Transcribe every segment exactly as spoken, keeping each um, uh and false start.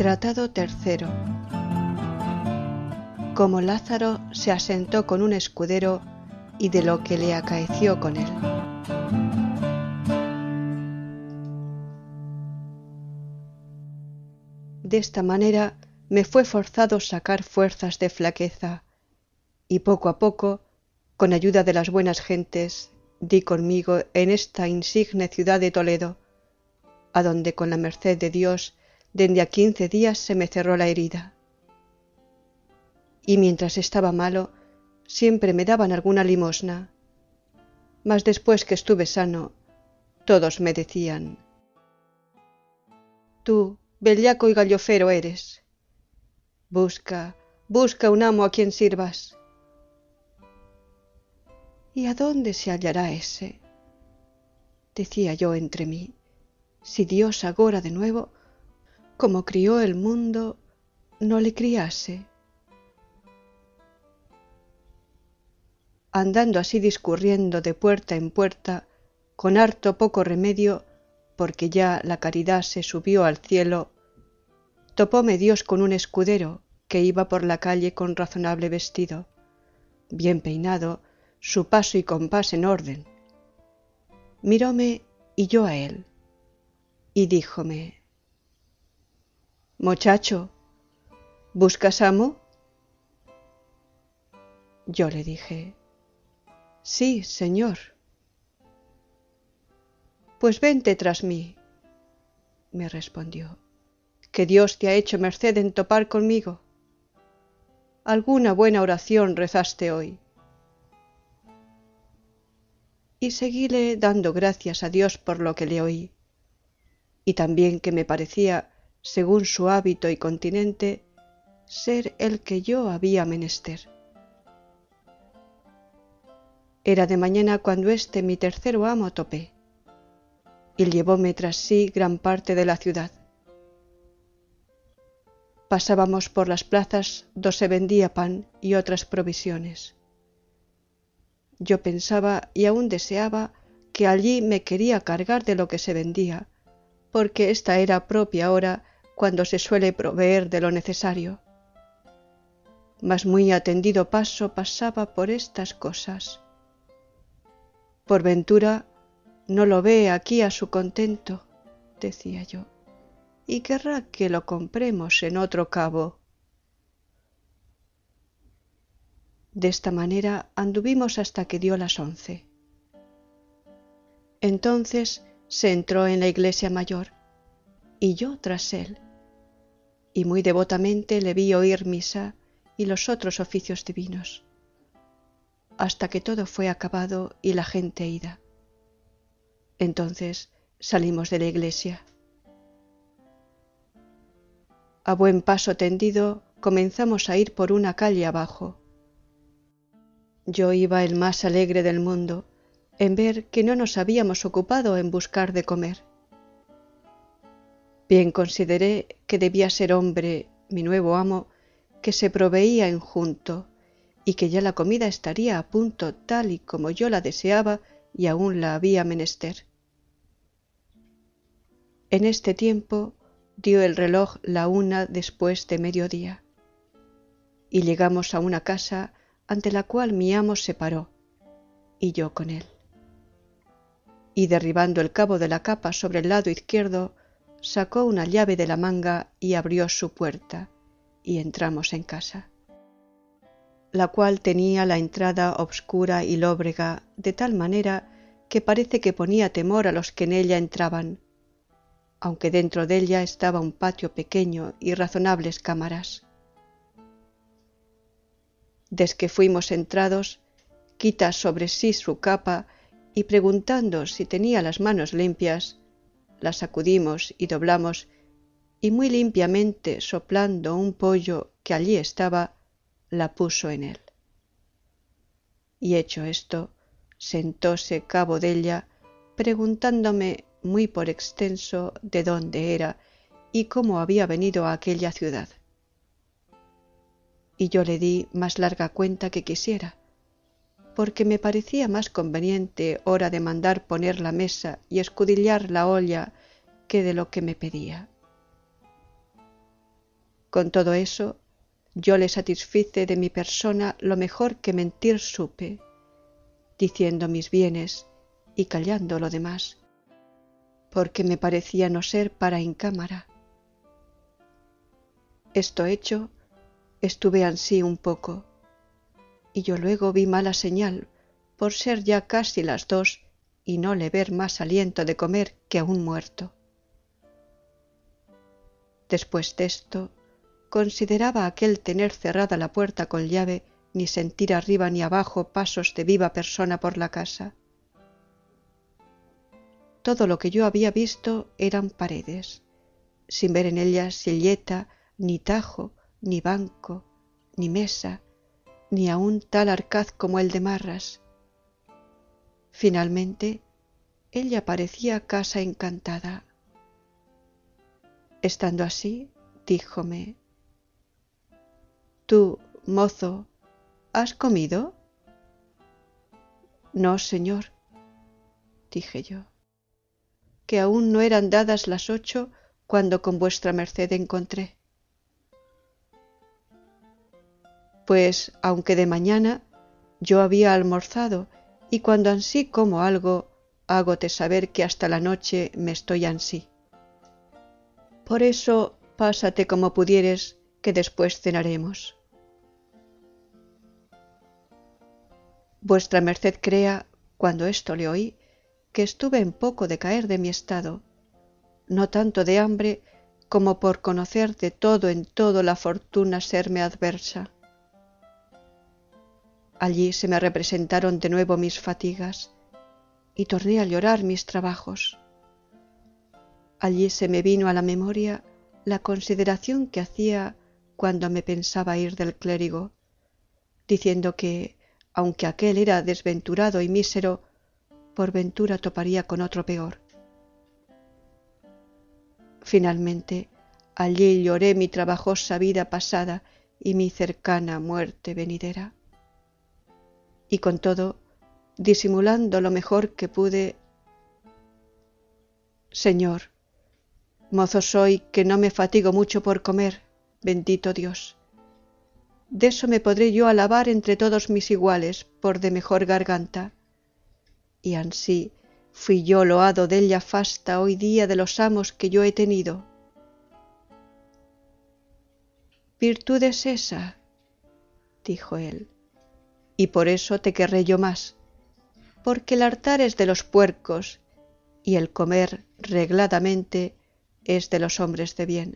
Tratado tercero. Como Lázaro se asentó con un escudero y de lo que le acaeció con él. De esta manera me fue forzado sacar fuerzas de flaqueza, y poco a poco, con ayuda de las buenas gentes, di conmigo en esta insigne ciudad de Toledo, adonde con la merced de Dios dende a quince días se me cerró la herida. Y mientras estaba malo, siempre me daban alguna limosna, mas después que estuve sano, todos me decían: tú, bellaco y gallofero eres, busca, busca un amo a quien sirvas. ¿Y a dónde se hallará ese?, decía yo entre mí, si Dios agora de nuevo, como crió el mundo, no le criase. Andando así discurriendo de puerta en puerta, con harto poco remedio, porque ya la caridad se subió al cielo, topóme Dios con un escudero que iba por la calle con razonable vestido, bien peinado, su paso y compás en orden. Miróme y yo a él, y díjome: «Mochacho, ¿buscas amo?» Yo le dije: «Sí, señor». «Pues vente tras mí», me respondió, «que Dios te ha hecho merced en topar conmigo. Alguna buena oración rezaste hoy». Y seguíle dando gracias a Dios por lo que le oí, y también que me parecía, según su hábito y continente, ser el que yo había menester. Era de mañana cuando este mi tercero amo topé, y llevóme tras sí gran parte de la ciudad. Pasábamos por las plazas do se vendía pan y otras provisiones. Yo pensaba y aún deseaba que allí me quería cargar de lo que se vendía, porque esta era propia hora cuando se suele proveer de lo necesario. Mas muy atendido paso pasaba por estas cosas. Por ventura no lo ve aquí a su contento, decía yo, y querrá que lo compremos en otro cabo. De esta manera anduvimos hasta que dio las once. Entonces se entró en la iglesia mayor, y yo tras él, y muy devotamente le vi oír misa y los otros oficios divinos, hasta que todo fue acabado y la gente ida. Entonces salimos de la iglesia. A buen paso tendido comenzamos a ir por una calle abajo. Yo iba el más alegre del mundo en ver que no nos habíamos ocupado en buscar de comer. Bien consideré que debía ser hombre, mi nuevo amo, que se proveía en junto, y que ya la comida estaría a punto tal y como yo la deseaba y aún la había menester. En este tiempo dio el reloj la una después de mediodía, y llegamos a una casa ante la cual mi amo se paró, y yo con él. Y derribando el cabo de la capa sobre el lado izquierdo, sacó una llave de la manga y abrió su puerta, y entramos en casa, la cual tenía la entrada obscura y lóbrega, de tal manera que parece que ponía temor a los que en ella entraban, aunque dentro de ella estaba un patio pequeño y razonables cámaras. Desque fuimos entrados, quita sobre sí su capa y preguntando si tenía las manos limpias, las sacudimos y doblamos, y muy limpiamente soplando un pollo que allí estaba, la puso en él. Y hecho esto, sentóse cabo della, preguntándome muy por extenso de dónde era y cómo había venido a aquella ciudad. Y yo le di más larga cuenta que quisiera, porque me parecía más conveniente hora de mandar poner la mesa y escudillar la olla que de lo que me pedía. Con todo eso, yo le satisfice de mi persona lo mejor que mentir supe, diciendo mis bienes y callando lo demás, porque me parecía no ser para en cámara. Esto hecho, estuve ansí un poco, y yo luego vi mala señal, por ser ya casi las dos y no le ver más aliento de comer que a un muerto. Después desto, consideraba aquel tener cerrada la puerta con llave ni sentir arriba ni abajo pasos de viva persona por la casa. Todo lo que yo había visto eran paredes, sin ver en ellas silleta, ni tajo, ni banco, ni mesa, ni aun tal arcaz como el de Marras. Finalmente, ella parecía casa encantada. Estando así, díjome: «Tú, mozo, ¿has comido?» «No, señor», dije yo, «que aún no eran dadas las ocho cuando con vuestra merced encontré». «Pues, aunque de mañana, yo había almorzado, y cuando ansí como algo, hágote saber que hasta la noche me estoy ansí. Por eso, pásate como pudieres, que después cenaremos». Vuestra merced crea, cuando esto le oí, que estuve en poco de caer de mi estado, no tanto de hambre como por conocer de todo en todo la fortuna serme adversa. Allí se me representaron de nuevo mis fatigas, y torné a llorar mis trabajos. Allí se me vino a la memoria la consideración que hacía cuando me pensaba ir del clérigo, diciendo que, aunque aquel era desventurado y mísero, por ventura toparía con otro peor. Finalmente, allí lloré mi trabajosa vida pasada y mi cercana muerte venidera. Y con todo, disimulando lo mejor que pude: «Señor, mozo soy que no me fatigo mucho por comer, bendito Dios. Deso me podré yo alabar entre todos mis iguales por de mejor garganta. Y ansí fui yo loado della fasta hoy día de los amos que yo he tenido». «Virtud es esa», dijo él, «y por eso te querré yo más, porque el hartar es de los puercos y el comer regladamente es de los hombres de bien».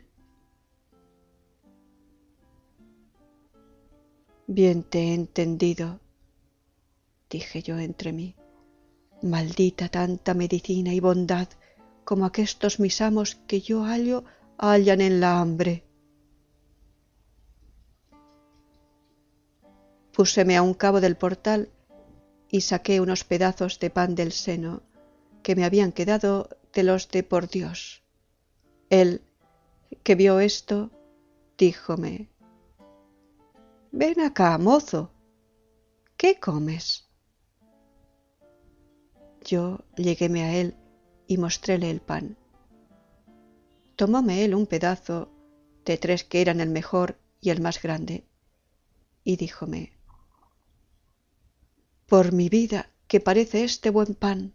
«Bien te he entendido», dije yo entre mí, «maldita tanta medicina y bondad como aquestos mis amos que yo hallo hallan en la hambre». Púseme a un cabo del portal y saqué unos pedazos de pan del seno que me habían quedado de los de por Dios. Él, que vio esto, díjome: «Ven acá, mozo, ¿qué comes?» Yo lleguéme a él y mostréle el pan. Tomóme él un pedazo de tres que eran el mejor y el más grande, y díjome: «Por mi vida que parece este buen pan».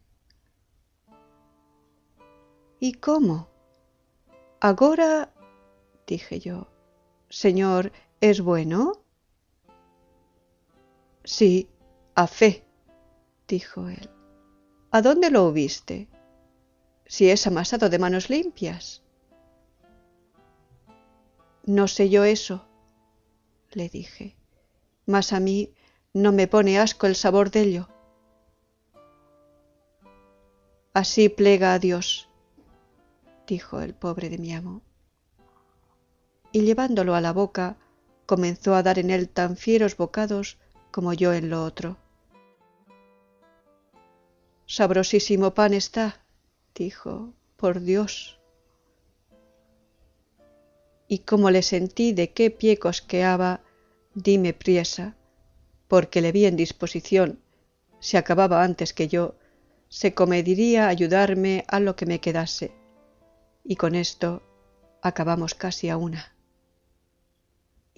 «¿Y cómo? Agora», dije yo, «señor, ¿es bueno?» «Sí, a fe», dijo él. «¿A dónde lo hubiste? Si es amasado de manos limpias». «No sé yo eso», le dije, «mas a mí no me pone asco el sabor dello». «Así plega a Dios», dijo el pobre de mi amo, y llevándolo a la boca comenzó a dar en él tan fieros bocados como yo en lo otro. «Sabrosísimo pan está», dijo, «por Dios». Y como le sentí de qué pie cosqueaba, dime priesa, porque le vi en disposición, si acababa antes que yo, se comediría ayudarme a lo que me quedase, y con esto acabamos casi a una.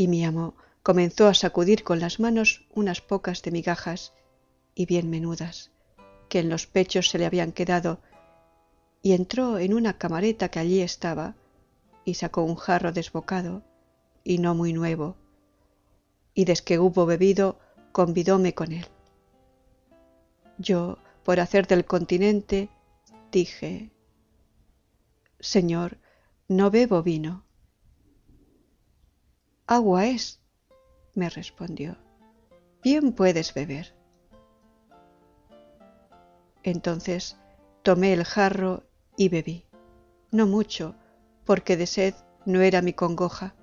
y mi amo comenzó a sacudir con las manos unas pocas de migajas y bien menudas que en los pechos se le habían quedado, y entró en una camareta que allí estaba y sacó un jarro desbocado y no muy nuevo, y desque hubo bebido convidóme con él. Yo, por hacer del continente, dije: Señor, no bebo vino. Agua es, me respondió, bien puedes beber. Entonces tomé el jarro y bebí, no mucho, porque de sed no era mi congoja.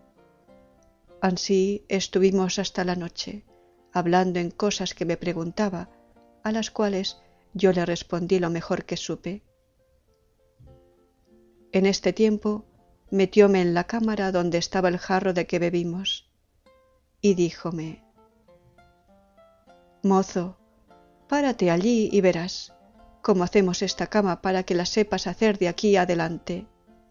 Ansí estuvimos hasta la noche, hablando en cosas que me preguntaba, a las cuales yo le respondí lo mejor que supe. En este tiempo metióme en la cámara donde estaba el jarro de que bebimos, y díjome: Mozo, párate allí y verás cómo hacemos esta cama para que la sepas hacer de aquí adelante.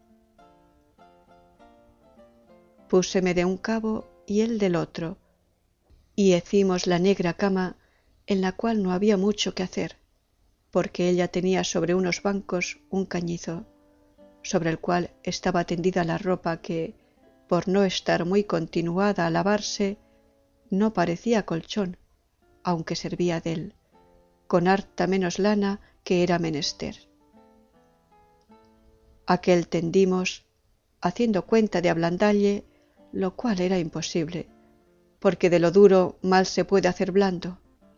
Púseme de un cabo y él del otro, y hecimos la negra cama, en la cual no había mucho que hacer, porque ella tenía sobre unos bancos un cañizo, sobre el cual estaba tendida la ropa que, por no estar muy continuada a lavarse, no parecía colchón, aunque servía dél, con harta menos lana que era menester. Aquel tendimos, haciendo cuenta de ablandalle, lo cual era imposible, porque de lo duro mal se puede hacer blando.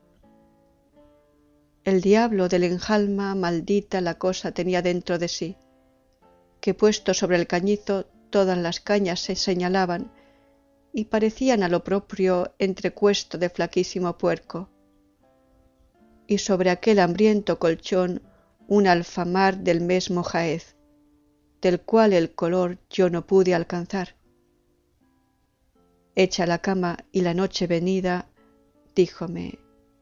El diablo del enjalma maldita la cosa tenía dentro de sí, que puesto sobre el cañizo todas las cañas se señalaban y parecían a lo proprio entrecuesto de flaquísimo puerco, y sobre aquel hambriento colchón un alfamar del mesmo jaez, del cual el color yo no pude alcanzar. Hecha la cama y la noche venida, díjome: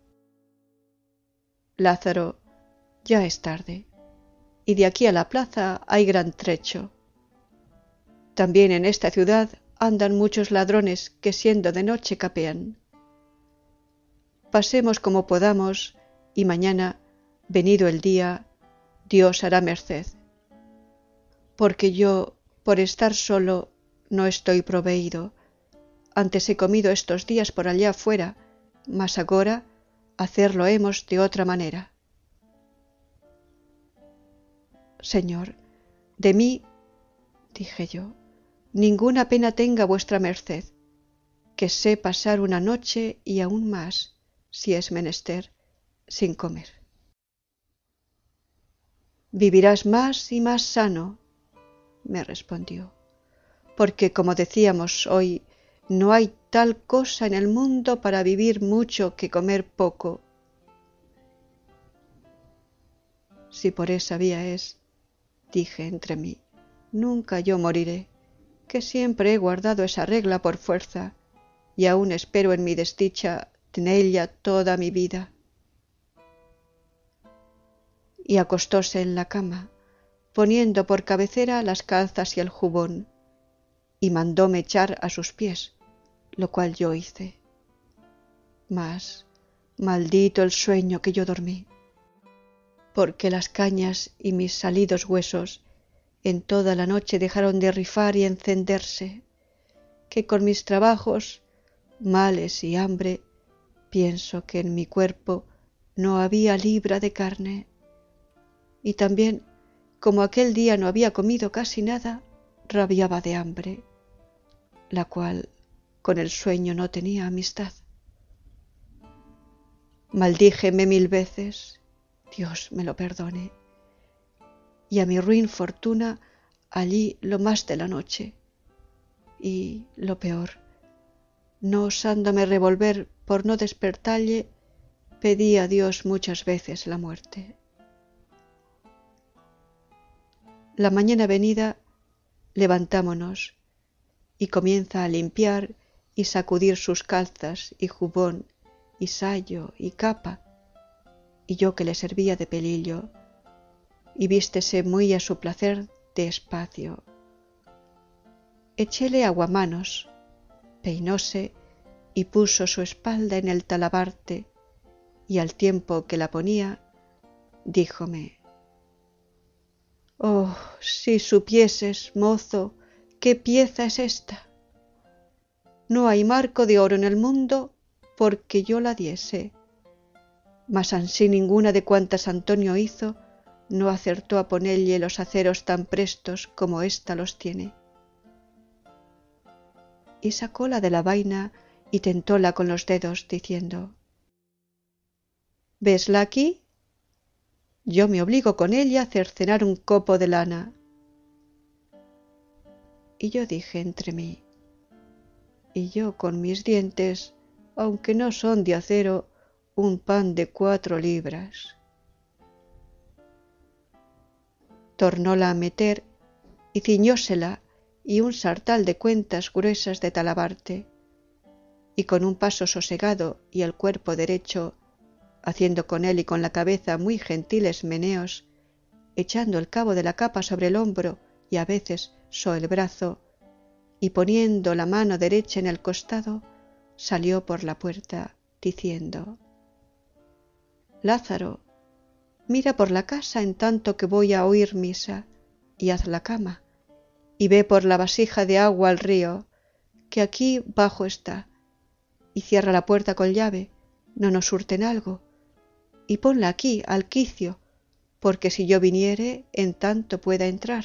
Lázaro, ya es tarde, y de aquí a la plaza hay gran trecho. También en esta ciudad andan muchos ladrones que siendo de noche capean. Pasemos como podamos, y mañana, venido el día, Dios hará merced. Porque yo, por estar solo, no estoy proveído. Antes he comido estos días por allá afuera, mas agora hacerlo hemos de otra manera. Señor, de mí, dije yo, ninguna pena tenga vuestra merced, que sé pasar una noche y aún más, si es menester, sin comer. Vivirás más y más sano, me respondió, porque como decíamos hoy, no hay tal cosa en el mundo para vivir mucho que comer poco. Si por esa vía es, dije entre mí, nunca yo moriré, que siempre he guardado esa regla por fuerza, y aún espero en mi desdicha tenella toda mi vida. Y acostóse en la cama, poniendo por cabecera las calzas y el jubón, y mandóme echar a sus pies, lo cual yo hice. Mas, maldito el sueño que yo dormí, porque las cañas y mis salidos huesos en toda la noche dejaron de rifar y encenderse, que con mis trabajos, males y hambre, pienso que en mi cuerpo no había libra de carne, y también, como aquel día no había comido casi nada, rabiaba de hambre, la cual con el sueño no tenía amistad. Maldíjeme mil veces, Dios me lo perdone, y a mi ruin fortuna allí lo más de la noche, y lo peor, no osándome revolver por no despertalle, pedí a Dios muchas veces la muerte. La mañana venida levantámonos, y comienza a limpiar y sacudir sus calzas y jubón y sayo y capa, y yo que le servía de pelillo, y vístese muy a su placer de espacio. Echéle aguamanos, Peinóse y puso su espalda en el talabarte, y al tiempo que la ponía, díjome: «Oh, si supieses, mozo, qué pieza es esta. No hay marco de oro en el mundo porque yo la diese, mas ansí ninguna de cuantas Antonio hizo no acertó a ponelle los aceros tan prestos como ésta los tiene». Y sacóla de la vaina y tentóla con los dedos, diciendo: «¿Vesla aquí? Yo me obligo con ella a cercenar un copo de lana». Y yo dije entre mí: «Y yo con mis dientes, aunque no son de acero, un pan de cuatro libras». Tornóla a meter y ciñósela y un sartal de cuentas gruesas de talabarte, y con un paso sosegado y el cuerpo derecho, haciendo con él y con la cabeza muy gentiles meneos, echando el cabo de la capa sobre el hombro y a veces so el brazo, y poniendo la mano derecha en el costado, salió por la puerta, diciendo: «Lázaro, mira por la casa en tanto que voy a oír misa, y haz la cama, y ve por la vasija de agua al río, que aquí bajo está, y cierra la puerta con llave, no nos hurten algo, y ponla aquí al quicio, porque si yo viniere, en tanto pueda entrar».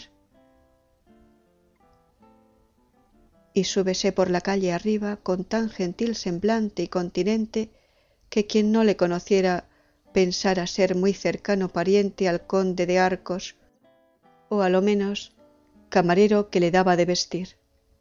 Y súbese por la calle arriba con tan gentil semblante y continente que quien no le conociera pensara ser muy cercano pariente al conde de Arcos, o a lo menos camarero que le daba de vestir.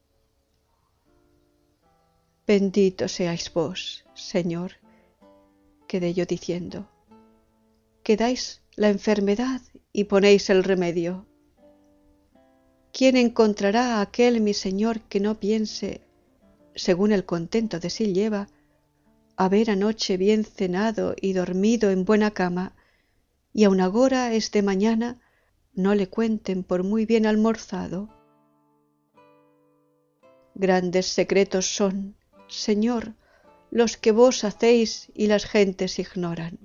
«Bendito seáis vos, Señor», quedé yo diciendo, «que dais la enfermedad y ponéis el remedio. ¿Quién encontrará a aquel mi Señor que no piense, según el contento de sí lleva, haber anoche bien cenado y dormido en buena cama, y aun agora es de mañana no le cuenten por muy bien almorzado? Grandes secretos son, Señor, los que vos hacéis y las gentes ignoran.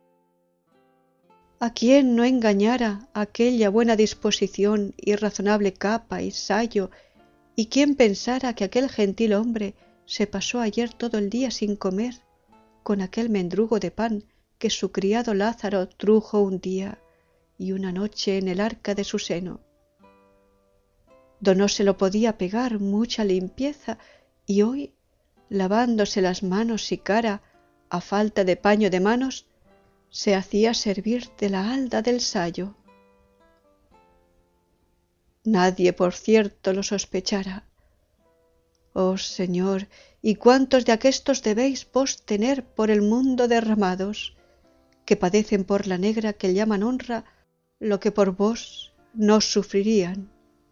¿A quién no engañara aquella buena disposición y razonable capa y sayo, y quién pensara que aquel gentil hombre se pasó ayer todo el día sin comer, con aquel mendrugo de pan que su criado Lázaro trujo un día y una noche en el arca de su seno? Do no se lo podía pegar mucha limpieza, y hoy, lavándose las manos y cara, a falta de paño de manos, se hacía servir de la halda del sayo. Nadie, por cierto, lo sospechara. Oh Señor, ¿y cuántos de aquestos debéis vos tener por el mundo derramados, que padecen por la negra que llaman honra lo que por vos no sufrirían?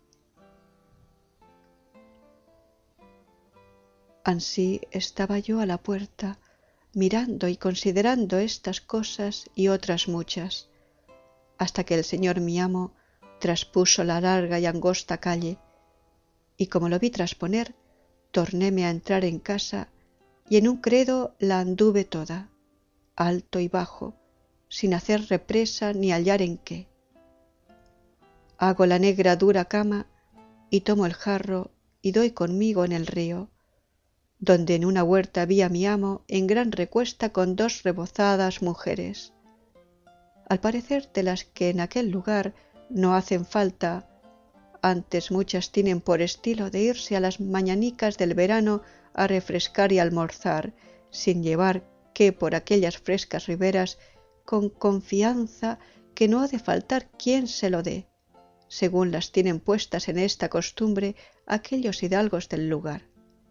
Ansí estaba yo a la puerta, mirando y considerando estas cosas y otras muchas, hasta que el señor mi amo traspuso la larga y angosta calle, y como lo vi trasponer, tornéme a entrar en casa, y en un credo la anduve toda, alto y bajo, sin hacer represa ni hallar en qué. Hago la negra dura cama, y tomo el jarro, y doy conmigo en el río, donde en una huerta vi a mi amo en gran recuesta con dos rebozadas mujeres, al parecer de las que en aquel lugar no hacen falta, antes muchas tienen por estilo de irse a las mañanicas del verano a refrescar y almorzar, sin llevar qué por aquellas frescas riberas, con confianza que no ha de faltar quien se lo dé, según las tienen puestas en esta costumbre aquellos hidalgos del lugar.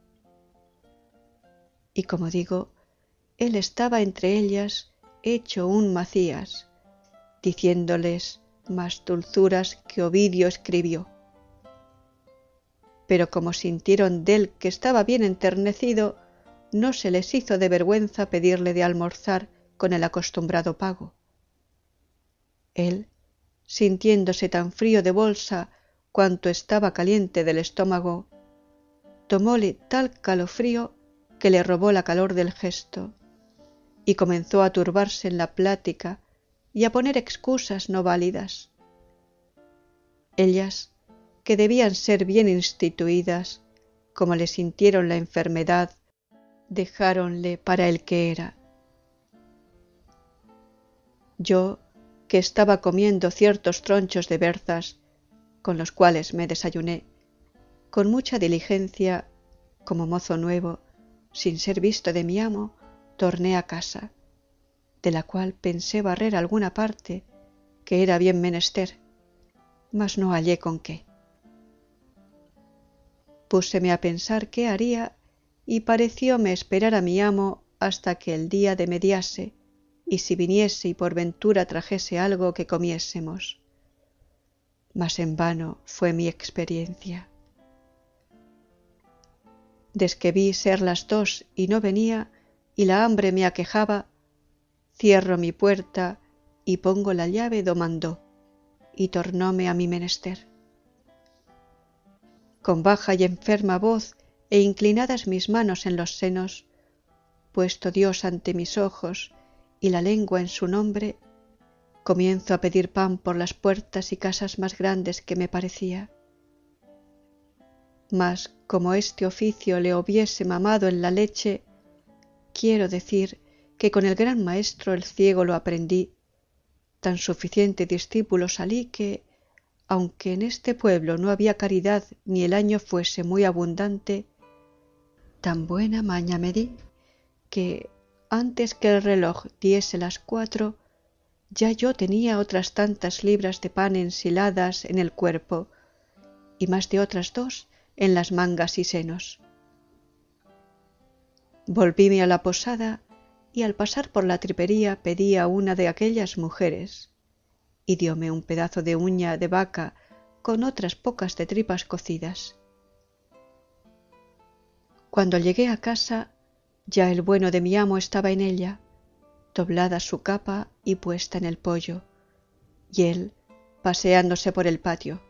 Y como digo, él estaba entre ellas hecho un Macías, diciéndoles más dulzuras que Ovidio escribió. Pero como sintieron dél que estaba bien enternecido, no se les hizo de vergüenza pedirle de almorzar con el acostumbrado pago. Él, sintiéndose tan frío de bolsa cuanto estaba caliente del estómago, tomóle tal calofrío que le robó la calor del gesto, y comenzó a turbarse en la plática y a poner excusas no válidas. Ellas, que debían ser bien instituidas, como le sintieron la enfermedad, dejáronle para el que era. Yo, que estaba comiendo ciertos tronchos de berzas, con los cuales me desayuné, con mucha diligencia, como mozo nuevo, sin ser visto de mi amo, torné a casa, de la cual pensé barrer alguna parte, que era bien menester, mas no hallé con qué. Púseme a pensar qué haría, y parecióme esperar a mi amo hasta que el día demediase, y si viniese y por ventura trajese algo que comiésemos. Mas en vano fue mi experiencia. Desque vi ser las dos y no venía, y la hambre me aquejaba, cierro mi puerta y pongo la llave do mandó, y tornóme a mi menester. Con baja y enferma voz e inclinadas mis manos en los senos, puesto Dios ante mis ojos y la lengua en su nombre, comienzo a pedir pan por las puertas y casas más grandes que me parecía. Mas como este oficio le hubiese mamado en la leche, quiero decir que con el gran maestro el ciego lo aprendí, tan suficiente discípulo salí que, aunque en este pueblo no había caridad ni el año fuese muy abundante, tan buena maña me di que, antes que el reloj diese las cuatro, ya yo tenía otras tantas libras de pan ensiladas en el cuerpo y más de otras dos en las mangas y senos. Volvíme a la posada y al pasar por la tripería pedí a una de aquellas mujeres y dióme un pedazo de uña de vaca con otras pocas de tripas cocidas. Cuando llegué a casa, ya el bueno de mi amo estaba en ella, doblada su capa y puesta en el poyo, y él paseándose por el patio.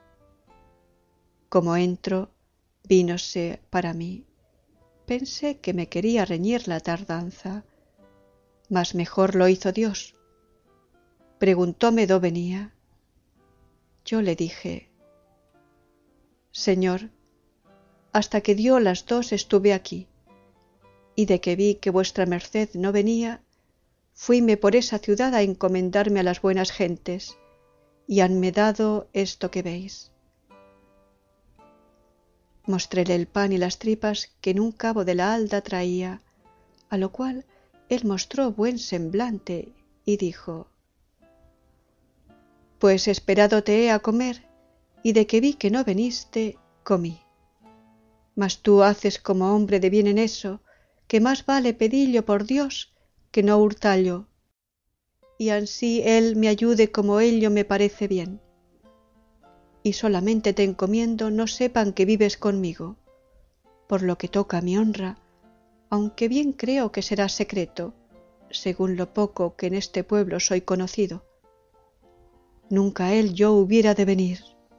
Como entro, vínose para mí. Pensé que me quería reñir la tardanza, mas mejor lo hizo Dios. Preguntóme dó venía. Yo le dije: Señor, hasta que dio las dos estuve aquí, y de que vi que vuestra merced no venía, fuime por esa ciudad a encomendarme a las buenas gentes, y hanme dado esto que veis. Mostréle el pan y las tripas que en un cabo de la halda traía, a lo cual él mostró buen semblante y dijo: Pues esperado te he a comer, y de que vi que no veniste, comí. Mas tú haces como hombre de bien en eso, que más vale pedillo por Dios que no hurtallo, y ansí él me ayude como ello me parece bien. Y solamente te encomiendo no sepan que vives conmigo, por lo que toca a mi honra, aunque bien creo que será secreto, según lo poco que en este pueblo soy conocido. Nunca él yo hubiera de venir.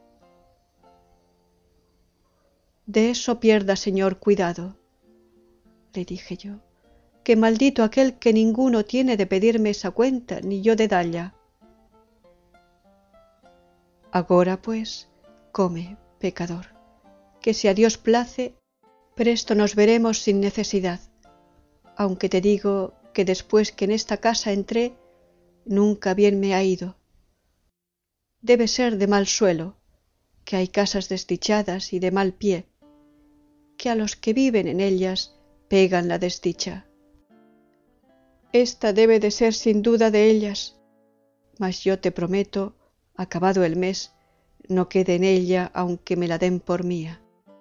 De eso pierda, señor, cuidado, le dije yo, que maldito aquel que ninguno tiene de pedirme esa cuenta, ni yo de dalla. Agora, pues, come, pecador, que si a Dios place, presto nos veremos sin necesidad, aunque te digo que después que en esta casa entré, nunca bien me ha ido. Debe ser de mal suelo, que hay casas desdichadas y de mal pie, que a los que viven en ellas pegan la desdicha. Esta debe de ser sin duda de ellas, mas yo te prometo, acabado el mes, no quede en ella aunque me la den por mía.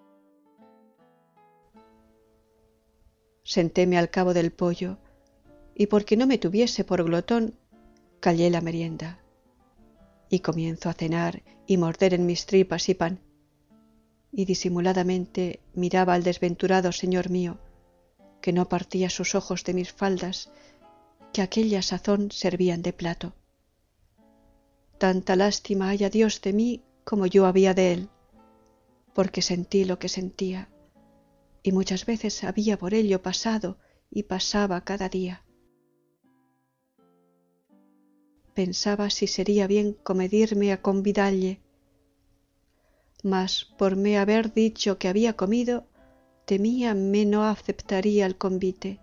Sentéme al cabo del poyo, y porque no me tuviese por glotón, callé la merienda, y comienzo a cenar y morder en mis tripas y pan, y disimuladamente miraba al desventurado señor mío, que no partía sus ojos de mis faldas, que aquella sazón servían de plato. Tanta lástima haya Dios de mí como yo había de él, porque sentí lo que sentía, y muchas veces había por ello pasado y pasaba cada día. Pensaba si sería bien comedirme a convidalle, mas por me haber dicho que había comido, temía me no aceptaría el convite.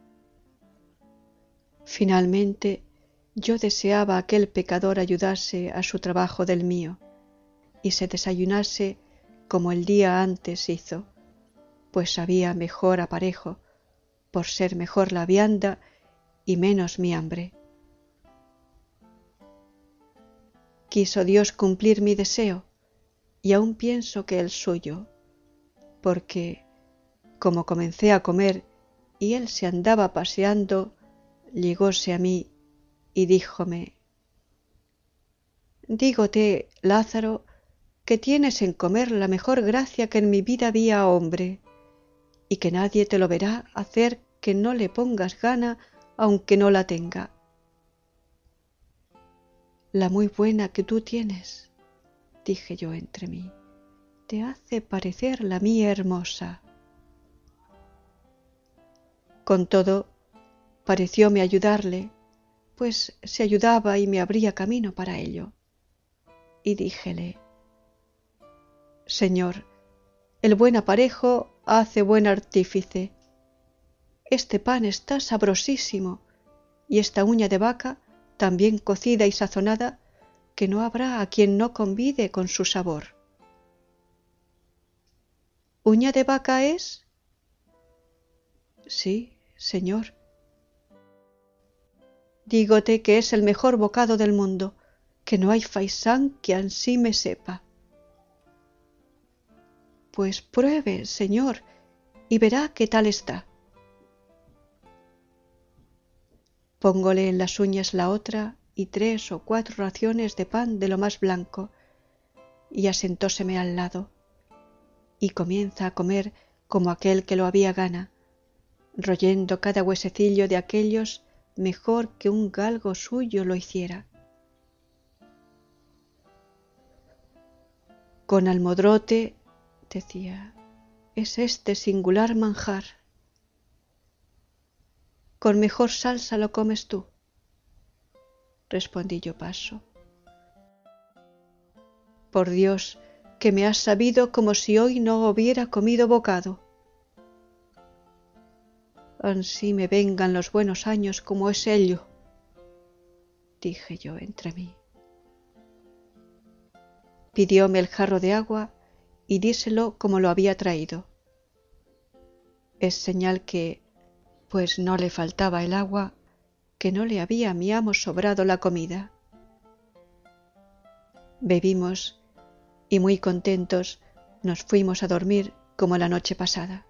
Finalmente, yo deseaba aquel pecador ayudase a su trabajo del mío, y se desayunase como el día antes hizo, pues había mejor aparejo, por ser mejor la vianda y menos mi hambre. Quiso Dios cumplir mi deseo, y aún pienso que el suyo, porque, como comencé a comer y él se andaba paseando, llegóse a mí y díjome: dígote, Lázaro, que tienes en comer la mejor gracia que en mi vida vi a hombre, y que nadie te lo verá hacer que no le pongas gana aunque no la tenga. La muy buena que tú tienes, dije yo entre mí, te hace parecer la mía hermosa. Con todo, parecióme ayudarle, pues se ayudaba y me abría camino para ello. Y díjele: Señor, el buen aparejo hace buen artífice. Este pan está sabrosísimo, y esta uña de vaca tan bien cocida y sazonada, que no habrá a quien no convide con su sabor. ¿Uña de vaca es? Sí, Señor. Dígote que es el mejor bocado del mundo, que no hay faisán que ansí me sepa. Pues pruebe, Señor, y verá qué tal está. Póngole en las uñas la otra y tres o cuatro raciones de pan de lo más blanco, y asentóseme al lado, y comienza a comer como aquel que lo había gana, royendo cada huesecillo de aquellos mejor que un galgo suyo lo hiciera. Con almodrote, decía, es este singular manjar. Con mejor salsa lo comes tú, respondí yo paso. Por Dios, que me has sabido como si hoy no hubiera comido bocado. Ansí me vengan los buenos años como es ello, dije yo entre mí. Pidióme el jarro de agua y díselo como lo había traído. Es señal que, pues no le faltaba el agua, que no le había a mi amo sobrado la comida. Bebimos y muy contentos nos fuimos a dormir como la noche pasada.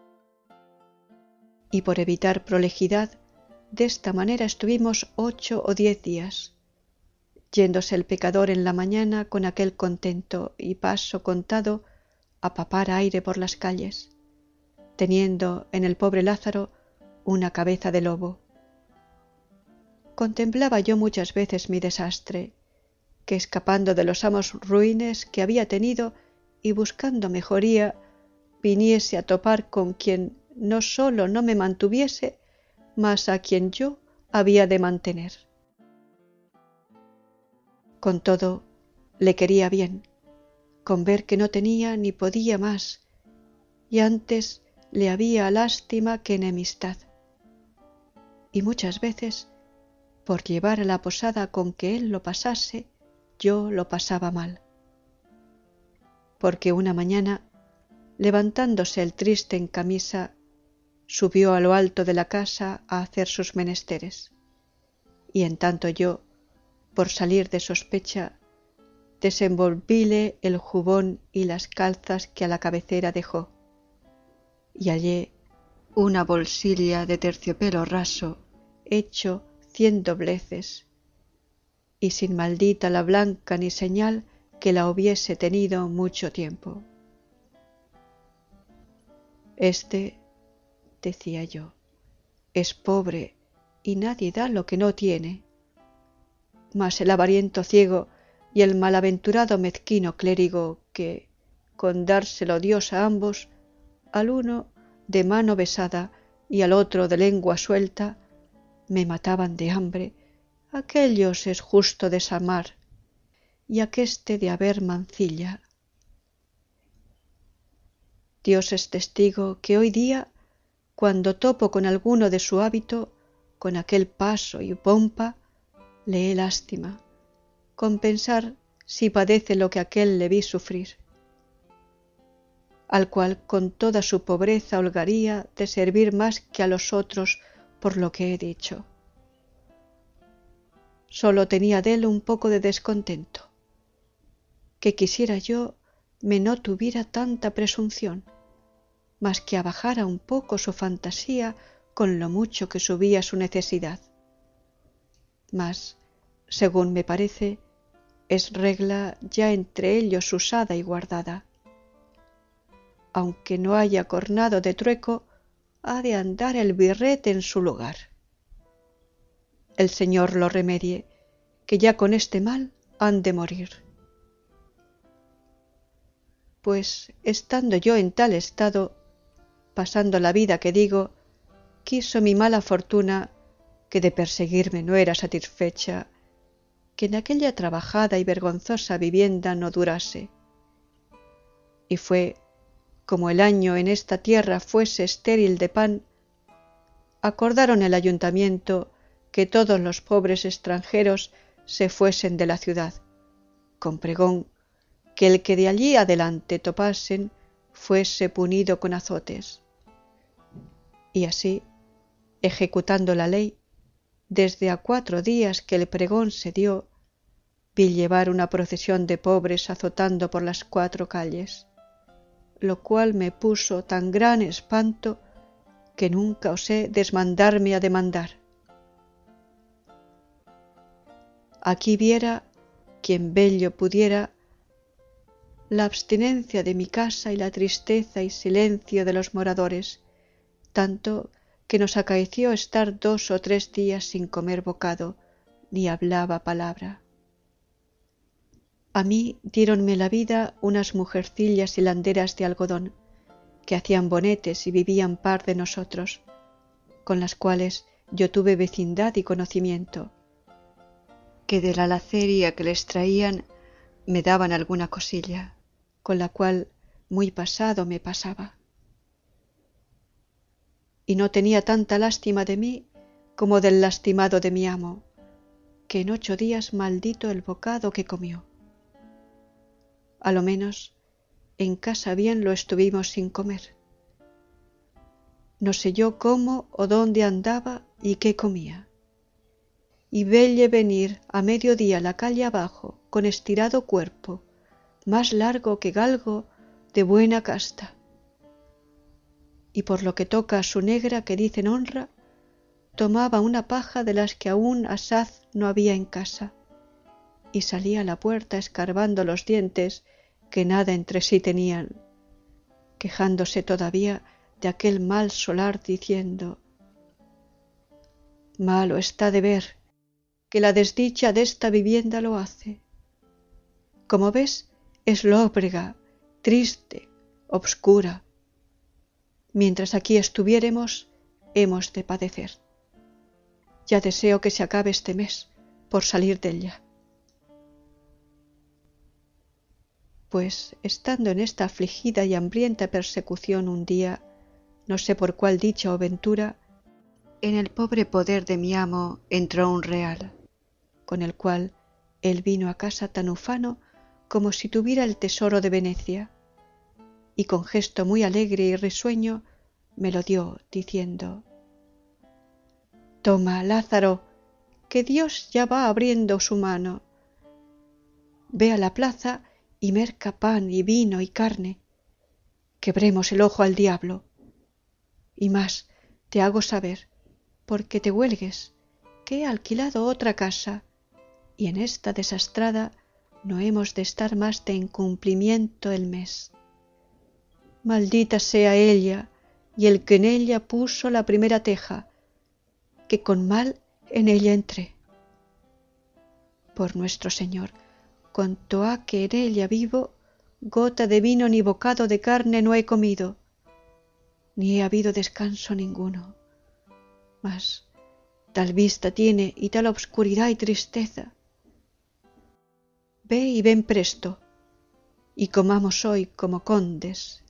Y por evitar prolejidad, de esta manera estuvimos ocho o diez días, yéndose el pecador en la mañana con aquel contento y paso contado a papar aire por las calles, teniendo en el pobre Lázaro una cabeza de lobo. Contemplaba yo muchas veces mi desastre, que escapando de los amos ruines que había tenido y buscando mejoría, viniese a topar con quien no sólo no me mantuviese, mas a quien yo había de mantener. Con todo, le quería bien, con ver que no tenía ni podía más, y antes le había lástima que enemistad. Y muchas veces, por llevar a la posada con que él lo pasase, yo lo pasaba mal. Porque una mañana, levantándose el triste en camisa, subió a lo alto de la casa a hacer sus menesteres, y en tanto yo, por salir de sospecha, desenvolvíle el jubón y las calzas que a la cabecera dejó, y hallé una bolsilla de terciopelo raso, hecho cien dobleces, y sin maldita la blanca ni señal que la hubiese tenido mucho tiempo. Este, decía yo, es pobre y nadie da lo que no tiene, mas el avariento ciego y el malaventurado mezquino clérigo que, con dárselo Dios a ambos, al uno de mano besada y al otro de lengua suelta, me mataban de hambre, aquellos es justo desamar, y aqueste de haber mancilla. Dios es testigo que hoy día, cuando topo con alguno de su hábito, con aquel paso y pompa, le he lástima, con pensar si padece lo que aquel le vi sufrir, al cual con toda su pobreza holgaría de servir más que a los otros por lo que he dicho. Sólo tenía dél un poco de descontento, que quisiera yo me no tuviera tanta presunción, mas que abajara un poco su fantasía con lo mucho que subía su necesidad. Mas, según me parece, es regla ya entre ellos usada y guardada. Aunque no haya cornado de trueco, ha de andar el birrete en su lugar. El Señor lo remedie, que ya con este mal han de morir. Pues estando yo en tal estado, pasando la vida que digo, quiso mi mala fortuna, que de perseguirme no era satisfecha, que en aquella trabajada y vergonzosa vivienda no durase. Y fue, como el año en esta tierra fuese estéril de pan, acordaron el ayuntamiento que todos los pobres extranjeros se fuesen de la ciudad, con pregón que el que de allí adelante topasen fuese punido con azotes. Y así, ejecutando la ley, desde a cuatro días que el pregón se dio, vi llevar una procesión de pobres azotando por las cuatro calles, lo cual me puso tan gran espanto que nunca osé desmandarme a demandar. Aquí viera, quien vello pudiera, la abstinencia de mi casa y la tristeza y silencio de los moradores, tanto que nos acaeció estar dos o tres días sin comer bocado, ni hablaba palabra. A mí diéronme la vida unas mujercillas hilanderas de algodón, que hacían bonetes y vivían par de nosotros, con las cuales yo tuve vecindad y conocimiento, que de la laceria que les traían me daban alguna cosilla, con la cual muy pasado me pasaba. Y no tenía tanta lástima de mí como del lastimado de mi amo, que en ocho días maldito el bocado que comió. A lo menos en casa bien lo estuvimos sin comer. No sé yo cómo o dónde andaba y qué comía. Y velle venir a mediodía la calle abajo con estirado cuerpo, más largo que galgo de buena casta. Y por lo que toca a su negra que dicen honra, tomaba una paja de las que aún asaz no había en casa, y salía a la puerta escarbando los dientes que nada entre sí tenían, quejándose todavía de aquel mal solar, diciendo: malo está de ver, que la desdicha desta vivienda lo hace. Como ves, es lóbrega, triste, obscura. Mientras aquí estuviéremos, hemos de padecer. Ya deseo que se acabe este mes, por salir de ella. Pues, estando en esta afligida y hambrienta persecución un día, no sé por cuál dicha o ventura, en el pobre poder de mi amo entró un real, con el cual él vino a casa tan ufano como si tuviera el tesoro de Venecia, y con gesto muy alegre y risueño me lo dio, diciendo: toma, Lázaro, que Dios ya va abriendo su mano. Ve a la plaza y merca pan y vino y carne. Quebremos el ojo al diablo. Y más te hago saber, porque te huelgues, que he alquilado otra casa, y en esta desastrada no hemos de estar más de incumplimiento el mes. Maldita sea ella y el que en ella puso la primera teja, que con mal en ella entré. Por nuestro Señor, cuanto ha que en ella vivo, gota de vino ni bocado de carne no he comido, ni he habido descanso ninguno. Mas tal vista tiene y tal obscuridad y tristeza. Ve y ven presto, y comamos hoy como condes.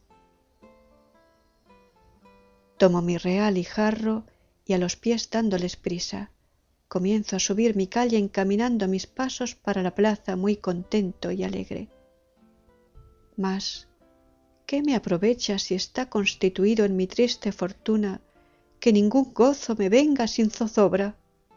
Tomo mi real y jarro, y a los pies dándoles prisa, comienzo a subir mi calle encaminando mis pasos para la plaza muy contento y alegre. Mas, ¿qué me aprovecha si está constituido en mi triste fortuna que ningún gozo me venga sin zozobra?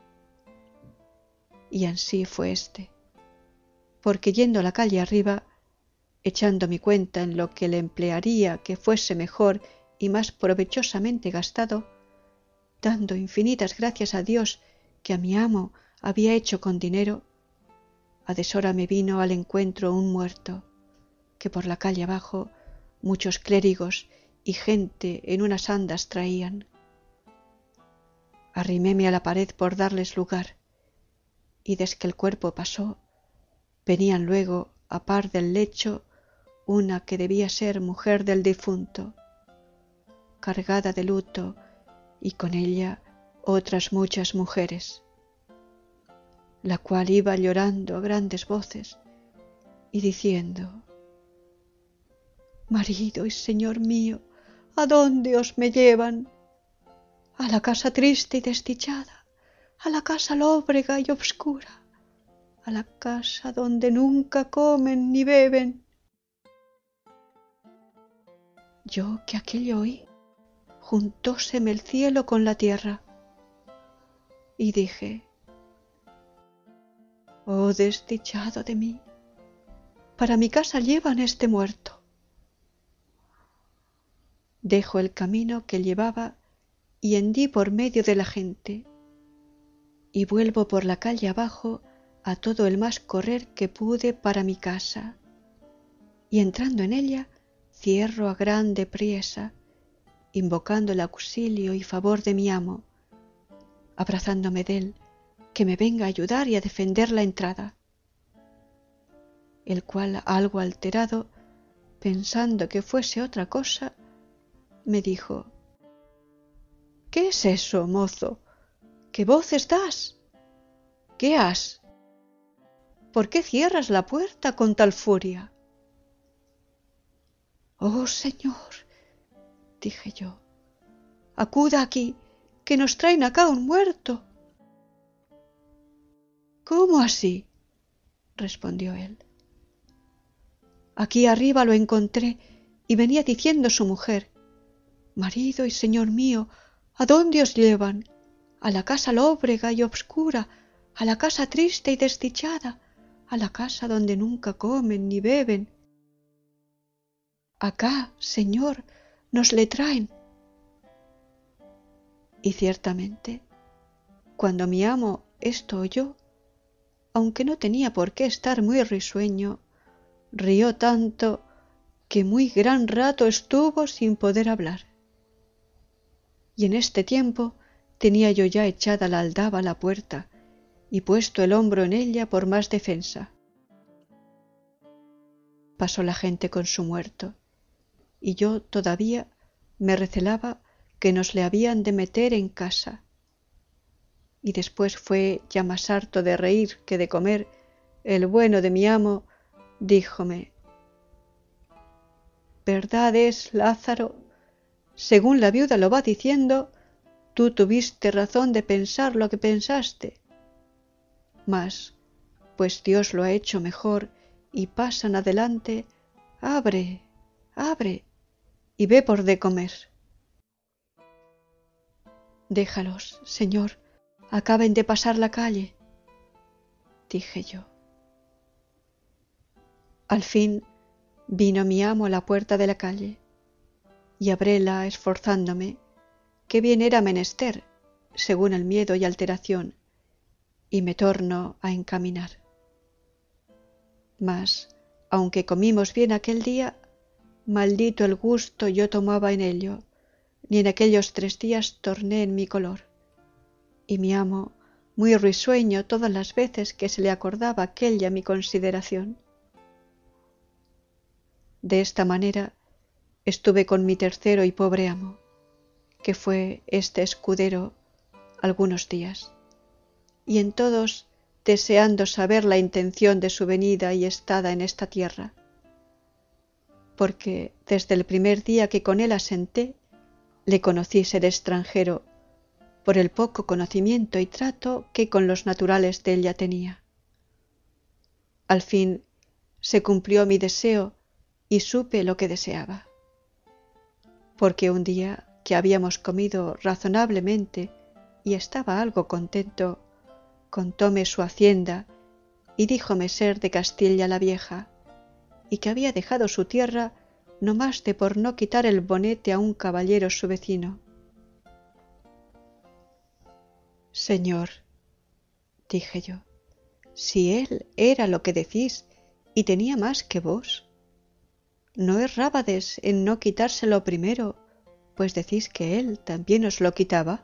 Y ansí fue éste, porque yendo la calle arriba, echando mi cuenta en lo que le emplearía que fuese mejor y más provechosamente gastado, dando infinitas gracias a Dios que a mi amo había hecho con dinero, a deshora me vino al encuentro un muerto, que por la calle abajo muchos clérigos y gente en unas andas traían. Arriméme a la pared por darles lugar, y desque el cuerpo pasó, venían luego a par del lecho una que debía ser mujer del difunto, cargada de luto, y con ella otras muchas mujeres, la cual iba llorando a grandes voces y diciendo: marido y señor mío, ¿a dónde os me llevan? A la casa triste y desdichada, a la casa lóbrega y obscura, a la casa donde nunca comen ni beben. Yo que aquello oí, juntóseme el cielo con la tierra, y dije: oh desdichado de mí, para mi casa llevan este muerto. Dejo el camino que llevaba y hendí por medio de la gente, y vuelvo por la calle abajo a todo el más correr que pude para mi casa, y entrando en ella cierro a grande priesa, invocando el auxilio y favor de mi amo, abrazándome dél, que me venga a ayudar y a defender la entrada, el cual, algo alterado, pensando que fuese otra cosa, me dijo: ¿qué es eso, mozo? ¿Qué voces das? ¿Qué has? ¿Por qué cierras la puerta con tal furia? Oh, señor, dije yo, acuda aquí, que nos traen acá un muerto. ¿Cómo así? Respondió él. Aquí arriba lo encontré y venía diciendo su mujer: marido y señor mío, ¿a dónde os llevan? A la casa lóbrega y obscura, a la casa triste y desdichada, a la casa donde nunca comen ni beben. Acá, señor, nos le traen. Y ciertamente, cuando mi amo esto oyó, aunque no tenía por qué estar muy risueño, rió tanto que muy gran rato estuvo sin poder hablar. Y en este tiempo tenía yo ya echada la aldaba a la puerta y puesto el hombro en ella por más defensa. Pasó la gente con su muerto, y yo todavía me recelaba que nos le habían de meter en casa. Y después fue ya más harto de reír que de comer, el bueno de mi amo díjome: verdad es, Lázaro, según la viuda lo va diciendo, tú tuviste razón de pensar lo que pensaste. Mas, pues Dios lo ha hecho mejor y pasan adelante, abre, abre y ve por de comer. Déjalos, Señor, acaben de pasar la calle, dije yo. Al fin vino mi amo a la puerta de la calle, y abréla esforzándome, que bien era menester, según el miedo y alteración, y me torno a encaminar. Mas, aunque comimos bien aquel día, maldito el gusto yo tomaba en ello, ni en aquellos tres días torné en mi color, y mi amo muy risueño todas las veces que se le acordaba aquella mi consideración. De esta manera estuve con mi tercero y pobre amo, que fue este escudero algunos días, y en todos deseando saber la intención de su venida y estada en esta tierra, porque desde el primer día que con él asenté, le conocí ser extranjero por el poco conocimiento y trato que con los naturales de ella tenía. Al fin se cumplió mi deseo y supe lo que deseaba, porque un día que habíamos comido razonablemente y estaba algo contento, contóme su hacienda y díjome ser de Castilla la Vieja, y que había dejado su tierra no más de por no quitar el bonete a un caballero su vecino. Señor, dije yo, si él era lo que decís y tenía más que vos, ¿no errábades en no quitárselo primero, pues decís que él también os lo quitaba?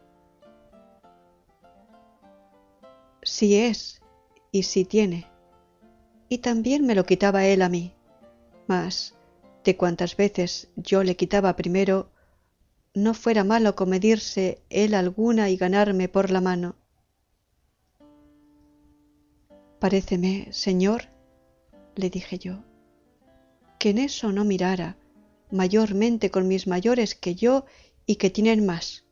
Si es y si tiene, y también me lo quitaba él a mí, mas de cuantas veces yo le quitaba primero, no fuera malo comedirse él alguna y ganarme por la mano. Paréceme, señor, le dije yo, que en eso no mirara, mayormente con mis mayores que yo y que tienen más.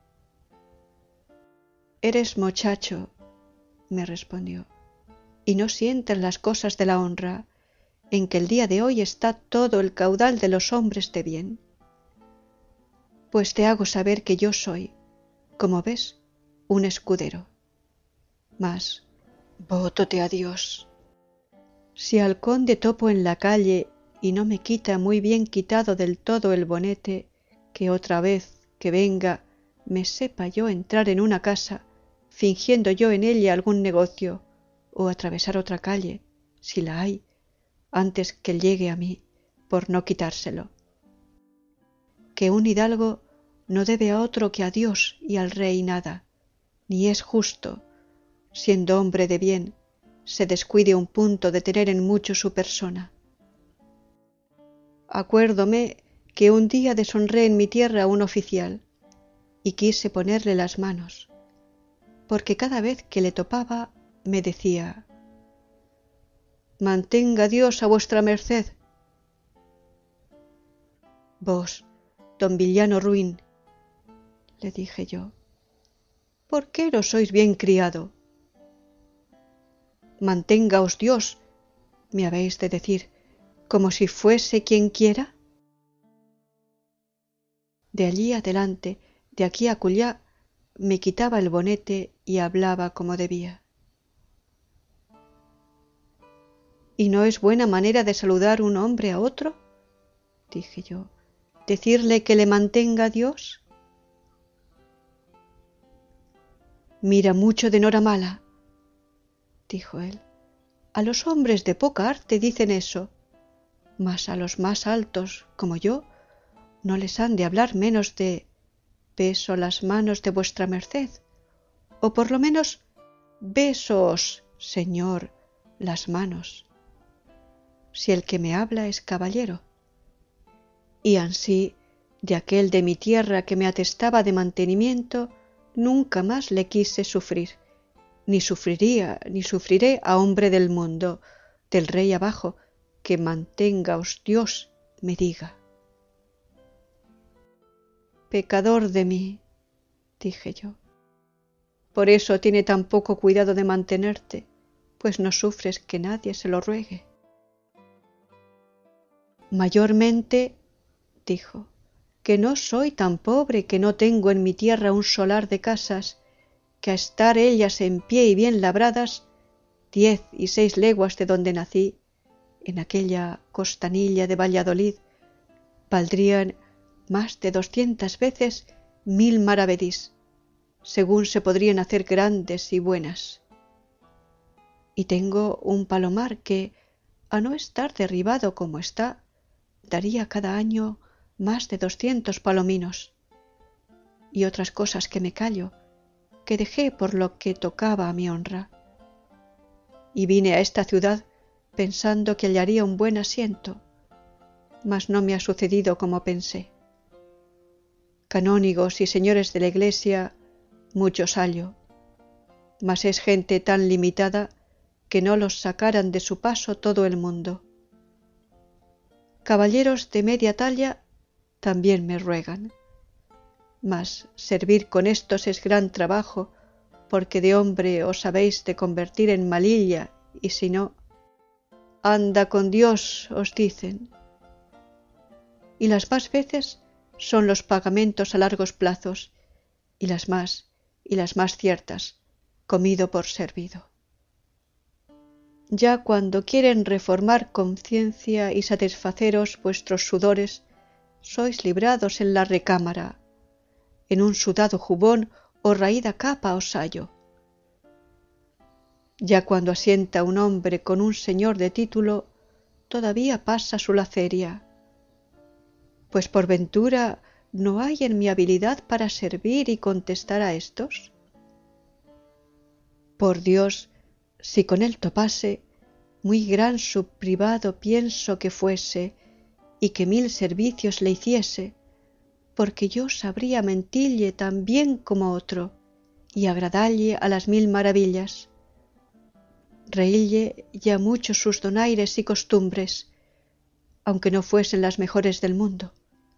Eres mochacho, me respondió, y no sientes las cosas de la honra, en que el día de hoy está todo el caudal de los hombres de bien. Pues te hago saber que yo soy, como ves, un escudero. Mas, vótote a Dios, si al conde topo en la calle y no me quita muy bien quitado del todo el bonete, que otra vez que venga me sepa yo entrar en una casa, fingiendo yo en ella algún negocio, o atravesar otra calle, si la hay, antes que llegue a mí, por no quitárselo. Que un hidalgo no debe a otro que a Dios y al rey nada, ni es justo, siendo hombre de bien, se descuide un punto de tener en mucho su persona. Acuérdome que un día deshonré en mi tierra a un oficial, y quise ponerle las manos, porque cada vez que le topaba me decía: mantenga Dios a vuestra merced. Vos, don Villano Ruin, le dije yo, ¿por qué no sois bien criado? Manténgaos Dios, me habéis de decir, como si fuese quien quiera. De allí adelante, de aquí a acullá, me quitaba el bonete y hablaba como debía. ¿Y no es buena manera de saludar un hombre a otro? Dije yo, decirle que le mantenga Dios. Mira mucho de Noramala, dijo él. A los hombres de poca arte dicen eso, mas a los más altos, como yo, no les han de hablar menos de beso las manos de vuestra merced, o por lo menos besos, señor, las manos, si el que me habla es caballero. Y ansí, de aquel de mi tierra que me atestaba de mantenimiento, nunca más le quise sufrir, ni sufriría, ni sufriré a hombre del mundo, del rey abajo, que manténgaos Dios me diga. Pecador de mí, dije yo, por eso tiene tan poco cuidado de mantenerte, pues no sufres que nadie se lo ruegue. Mayormente, dijo, que no soy tan pobre que no tengo en mi tierra un solar de casas, que a estar ellas en pie y bien labradas, diez y seis leguas de donde nací, en aquella costanilla de Valladolid, valdrían más de doscientas veces mil maravedís, según se podrían hacer grandes y buenas. Y tengo un palomar que, a no estar derribado como está, daría cada año más de doscientos palominos, y otras cosas que me callo, que dejé por lo que tocaba a mi honra. Y vine a esta ciudad pensando que hallaría un buen asiento, mas no me ha sucedido como pensé. canónigos y señores de la Iglesia, muchos hallo, mas es gente tan limitada que no los sacaran de su paso todo el mundo. Caballeros de media talla también me ruegan, mas servir con éstos es gran trabajo, porque de hombre os habéis de convertir en malilla, y si no, anda con Dios, os dicen. Y las más veces son los pagamentos a largos plazos, y las más, y las más ciertas, comido por servido. Ya cuando quieren reformar conciencia y satisfaceros vuestros sudores, sois librados en la recámara, en un sudado jubón o raída capa os hallo. Ya cuando asienta un hombre con un señor de título, todavía pasa su laceria, pues por ventura no hay en mi habilidad para servir y contestar a éstos. Por Dios, si con él topase, muy gran su privado pienso que fuese, y que mil servicios le hiciese, porque yo sabría mentille tan bien como otro, y agradalle a las mil maravillas. Reílle ya mucho sus donaires y costumbres, aunque no fuesen las mejores del mundo.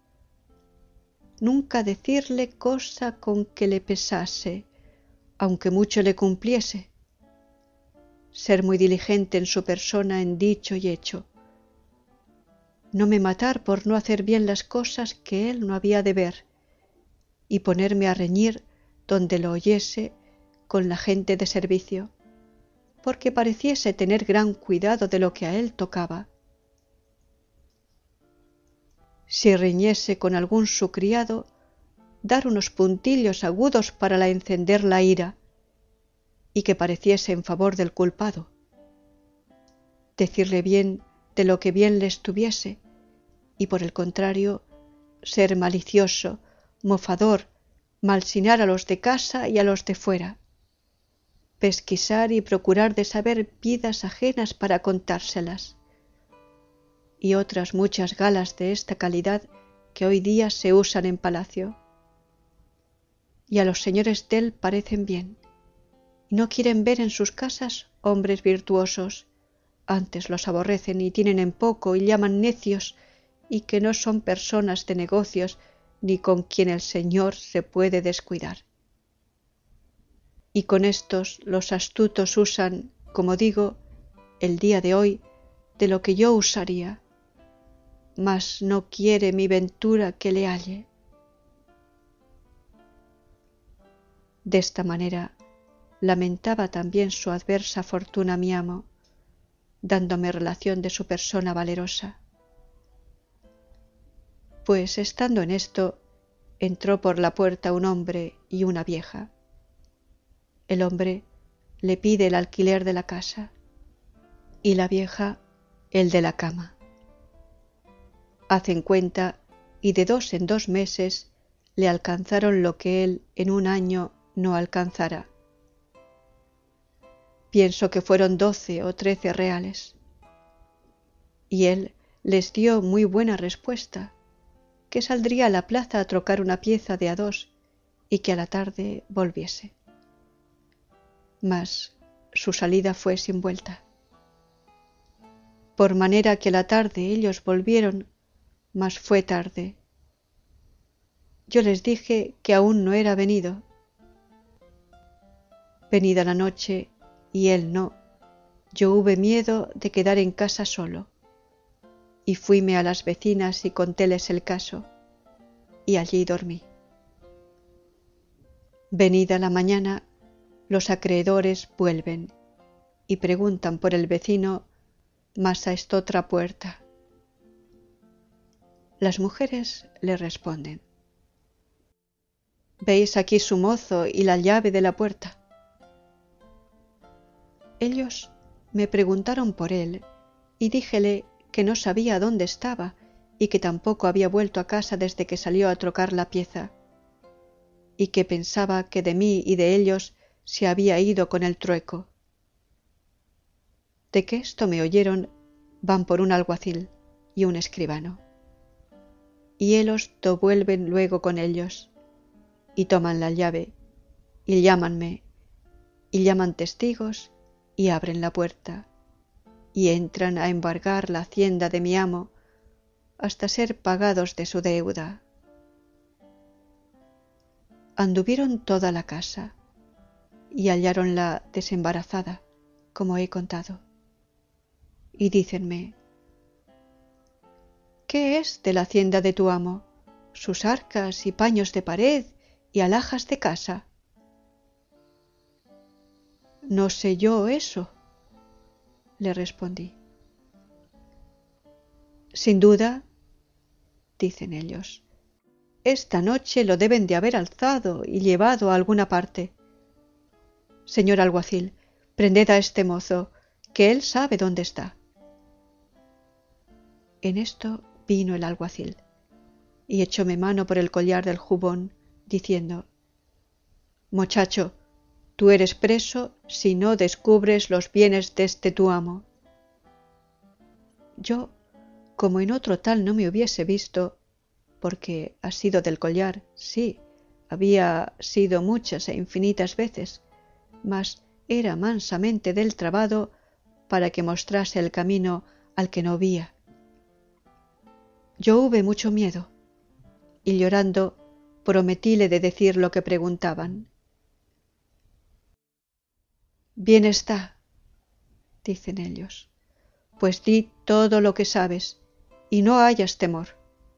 Nunca decirle cosa con que le pesase, aunque mucho le cumpliese. Ser muy diligente en su persona en dicho y hecho. No me matar por no hacer bien las cosas que él no había de ver, y ponerme a reñir donde lo oyese con la gente de servicio, porque pareciese tener gran cuidado de lo que a él tocaba. Si riñese con algún su criado, dar unos puntillos agudos para la encender la ira, y que pareciese en favor del culpado. Decirle bien de lo que bien le estuviese, y por el contrario, ser malicioso, mofador, malsinar a los de casa y a los de fuera, pesquisar y procurar de saber vidas ajenas para contárselas, y otras muchas galas de esta calidad que hoy día se usan en palacio. Y a los señores dél parecen bien, y no quieren ver en sus casas hombres virtuosos, antes los aborrecen y tienen en poco y llaman necios, y que no son personas de negocios ni con quien el Señor se puede descuidar. Y con estos los astutos usan, como digo, el día de hoy, de lo que yo usaría, mas no quiere mi ventura que le halle. De esta manera lamentaba también su adversa fortuna mi amo, dándome relación de su persona valerosa. Pues estando en esto, entró por la puerta un hombre y una vieja. El hombre le pide el alquiler de la casa y la vieja el de la cama. Hacen cuenta y de dos en dos meses le alcanzaron lo que él en un año no alcanzara. Pienso que fueron doce o trece reales. Y él les dio muy buena respuesta, que saldría a la plaza a trocar una pieza de a dos y que a la tarde volviese. Mas su salida fue sin vuelta. Por manera que a la tarde ellos volvieron, mas fue tarde. Yo les dije que aún no era venido. Venida la noche, y él no, yo hube miedo de quedar en casa solo, y fuime a las vecinas y contéles el caso, y allí dormí. Venida la mañana, los acreedores vuelven, y preguntan por el vecino, mas a estotra puerta. Las mujeres le responden: ¿Veis aquí su mozo y la llave de la puerta? Ellos me preguntaron por él, y díjele que no sabía dónde estaba y que tampoco había vuelto a casa desde que salió a trocar la pieza, y que pensaba que de mí y de ellos se había ido con el trueco. De que esto me oyeron, van por un alguacil y un escribano. y helos do vuelven luego con ellos, y toman la llave, y llámanme, y llaman testigos, y abren la puerta, y entran a embargar la hacienda de mi amo, hasta ser pagados de su deuda. Anduvieron toda la casa, y halláronla desembarazada, como he contado. Y dícenme: ¿qué es de la hacienda de tu amo, sus arcas y paños de pared y alhajas de casa? No sé yo eso, le respondí. Sin duda, dicen ellos, esta noche lo deben de haber alzado y llevado a alguna parte. Señor alguacil, prended a este mozo, que él sabe dónde está. En esto vino el alguacil, y echóme mano por el collar del jubón, diciendo: muchacho, tú eres preso si no descubres los bienes deste tu amo. Yo, como en otro tal no me hubiese visto, porque ha sido del collar, sí, había sido muchas e infinitas veces, mas era mansamente del trabado para que mostrase el camino al que no vía. Yo hube mucho miedo, y llorando prometíle de decir lo que preguntaban. Bien está, dicen ellos, pues di todo lo que sabes, y no hayas temor.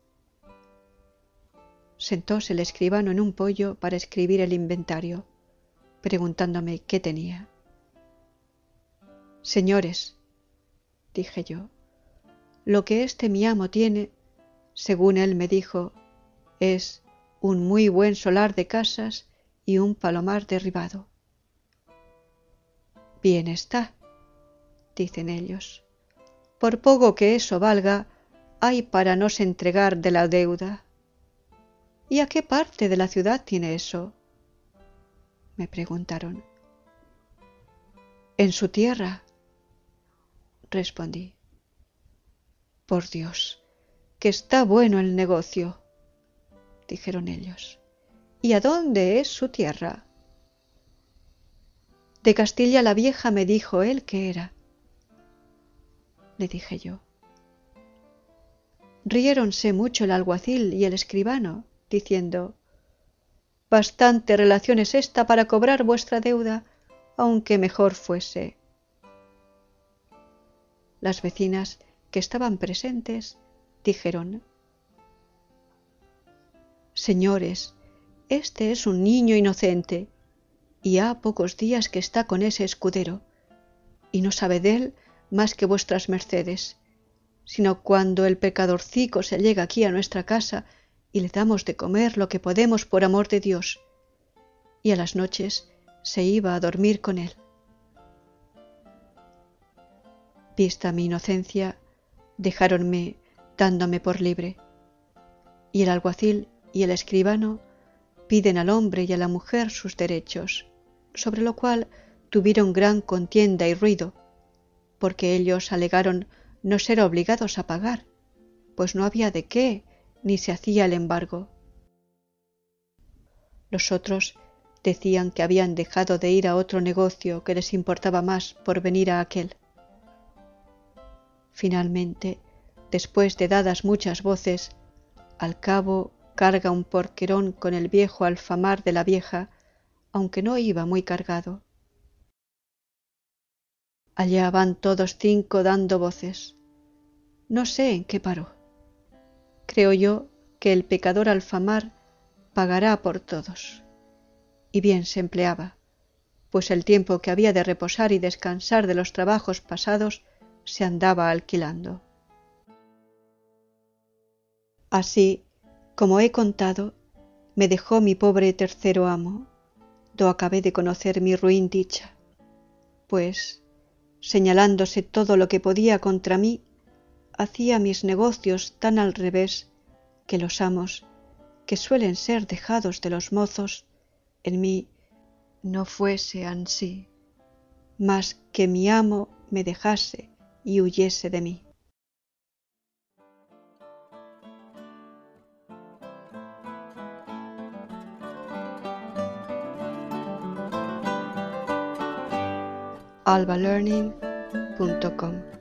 Sentóse el escribano en un poyo para escribir el inventario, preguntándome qué tenía. Señores, dije yo, lo que este mi amo tiene, según él me dijo, es un muy buen solar de casas y un palomar derribado. Bien está, dicen ellos, por poco que eso valga, hay para nos entregar de la deuda. ¿Y a qué parte de la ciudad tiene eso?, me preguntaron. En su tierra, respondí. Por Dios, que está bueno el negocio, dijeron ellos. ¿Y a dónde es su tierra? De Castilla la Vieja me dijo él que era, le dije yo. Riéronse mucho el alguacil y el escribano, diciendo: bastante relación es esta para cobrar vuestra deuda, aunque mejor fuese. Las vecinas que estaban presentes dijeron: señores, este es un niño inocente, y ha pocos días que está con ese escudero, y no sabe de él más que vuestras mercedes, sino cuando el pecadorcico se llega aquí a nuestra casa y le damos de comer lo que podemos por amor de Dios, y a las noches se iba a dormir con él. Vista mi inocencia, dejáronme dándome por libre, y el alguacil y el escribano piden al hombre y a la mujer sus derechos, sobre lo cual tuvieron gran contienda y ruido, porque ellos alegaron no ser obligados a pagar, pues no había de qué, ni se hacía el embargo. Los otros decían que habían dejado de ir a otro negocio que les importaba más por venir a aquel. Finalmente, después de dadas muchas voces, al cabo carga un porquerón con el viejo alfamar de la vieja, aunque no iba muy cargado. Allá van todos cinco dando voces. No sé en qué paró. Creo yo que el pecador alfamar pagará por todos. Y bien se empleaba, pues el tiempo que había de reposar y descansar de los trabajos pasados se andaba alquilando. Así, como he contado, me dejó mi pobre tercero amo, do acabé de conocer mi ruin dicha, pues, señalándose todo lo que podía contra mí, hacía mis negocios tan al revés que los amos, que suelen ser dejados de los mozos, en mí no fuese ansí, mas que mi amo me dejase y huyese de mí. alba learning punto com.